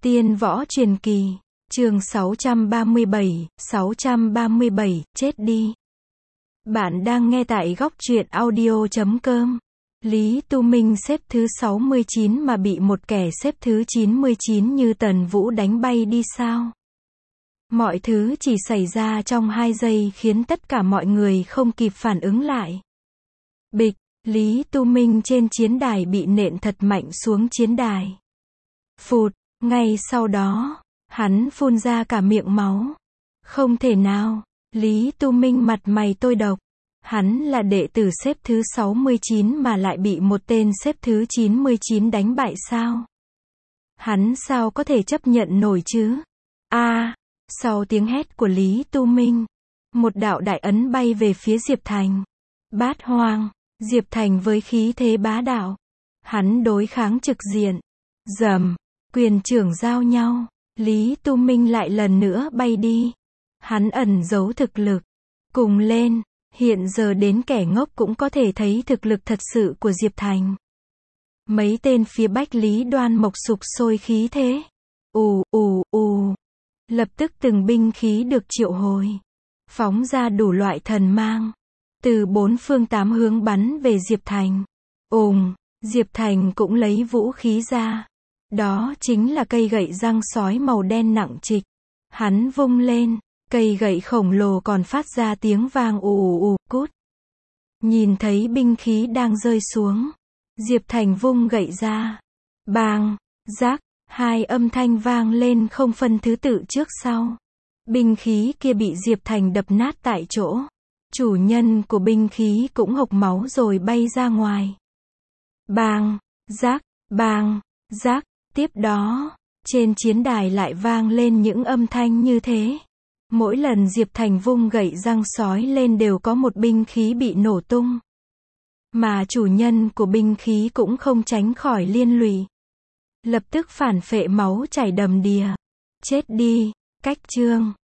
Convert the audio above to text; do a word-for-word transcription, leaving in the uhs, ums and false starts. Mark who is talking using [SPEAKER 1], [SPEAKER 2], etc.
[SPEAKER 1] Tiên võ truyền kỳ, chương sáu trăm ba mươi bảy, sáu trăm ba mươi bảy, chết đi. Bạn đang nghe tại góc truyện audio chấm com. Lý Tu Minh xếp thứ sáu mươi chín mà bị một kẻ xếp thứ chín mươi chín như Tần Vũ đánh bay đi sao? Mọi thứ chỉ xảy ra trong hai giây khiến tất cả mọi người không kịp phản ứng lại. Bịch, Lý Tu Minh trên chiến đài bị nện thật mạnh xuống chiến đài. Phụt, ngay sau đó, hắn phun ra cả miệng máu. Không thể nào, Lý Tu Minh mặt mày tôi độc. Hắn là đệ tử xếp thứ sáu mươi chín mà lại bị một tên xếp thứ chín mươi chín đánh bại sao? Hắn sao có thể chấp nhận nổi chứ? A, à, sau tiếng hét của Lý Tu Minh, một đạo đại ấn bay về phía Diệp Thành. Bát Hoang, Diệp Thành với khí thế bá đạo. Hắn đối kháng trực diện. Rầm, quyền trưởng giao nhau. Lý Tu Minh lại lần nữa bay đi. Hắn ẩn giấu thực lực. Cùng lên. Hiện giờ đến kẻ ngốc cũng có thể thấy thực lực thật sự của Diệp Thành. Mấy tên phía Bách Lý Đoan Mộc sục sôi khí thế. Ù, ù, ù. Lập tức từng binh khí được triệu hồi. Phóng ra đủ loại thần mang. Từ bốn phương tám hướng bắn về Diệp Thành. Ùng, Diệp Thành cũng lấy vũ khí ra. Đó chính là cây gậy răng sói màu đen nặng trịch. Hắn vung lên. Cây gậy khổng lồ còn phát ra tiếng vang ù ù ù, cút. Nhìn thấy binh khí đang rơi xuống. Diệp Thành vung gậy ra. Bang, rác, hai âm thanh vang lên không phân thứ tự trước sau. Binh khí kia bị Diệp Thành đập nát tại chỗ. Chủ nhân của binh khí cũng hộc máu rồi bay ra ngoài. Bang, rác, bang, rác, tiếp đó, trên chiến đài lại vang lên những âm thanh như thế. Mỗi lần Diệp Thành vung gậy răng sói lên đều có một binh khí bị nổ tung. Mà chủ nhân của binh khí cũng không tránh khỏi liên lụy. Lập tức phản phệ máu chảy đầm đìa. Chết đi, cách chương.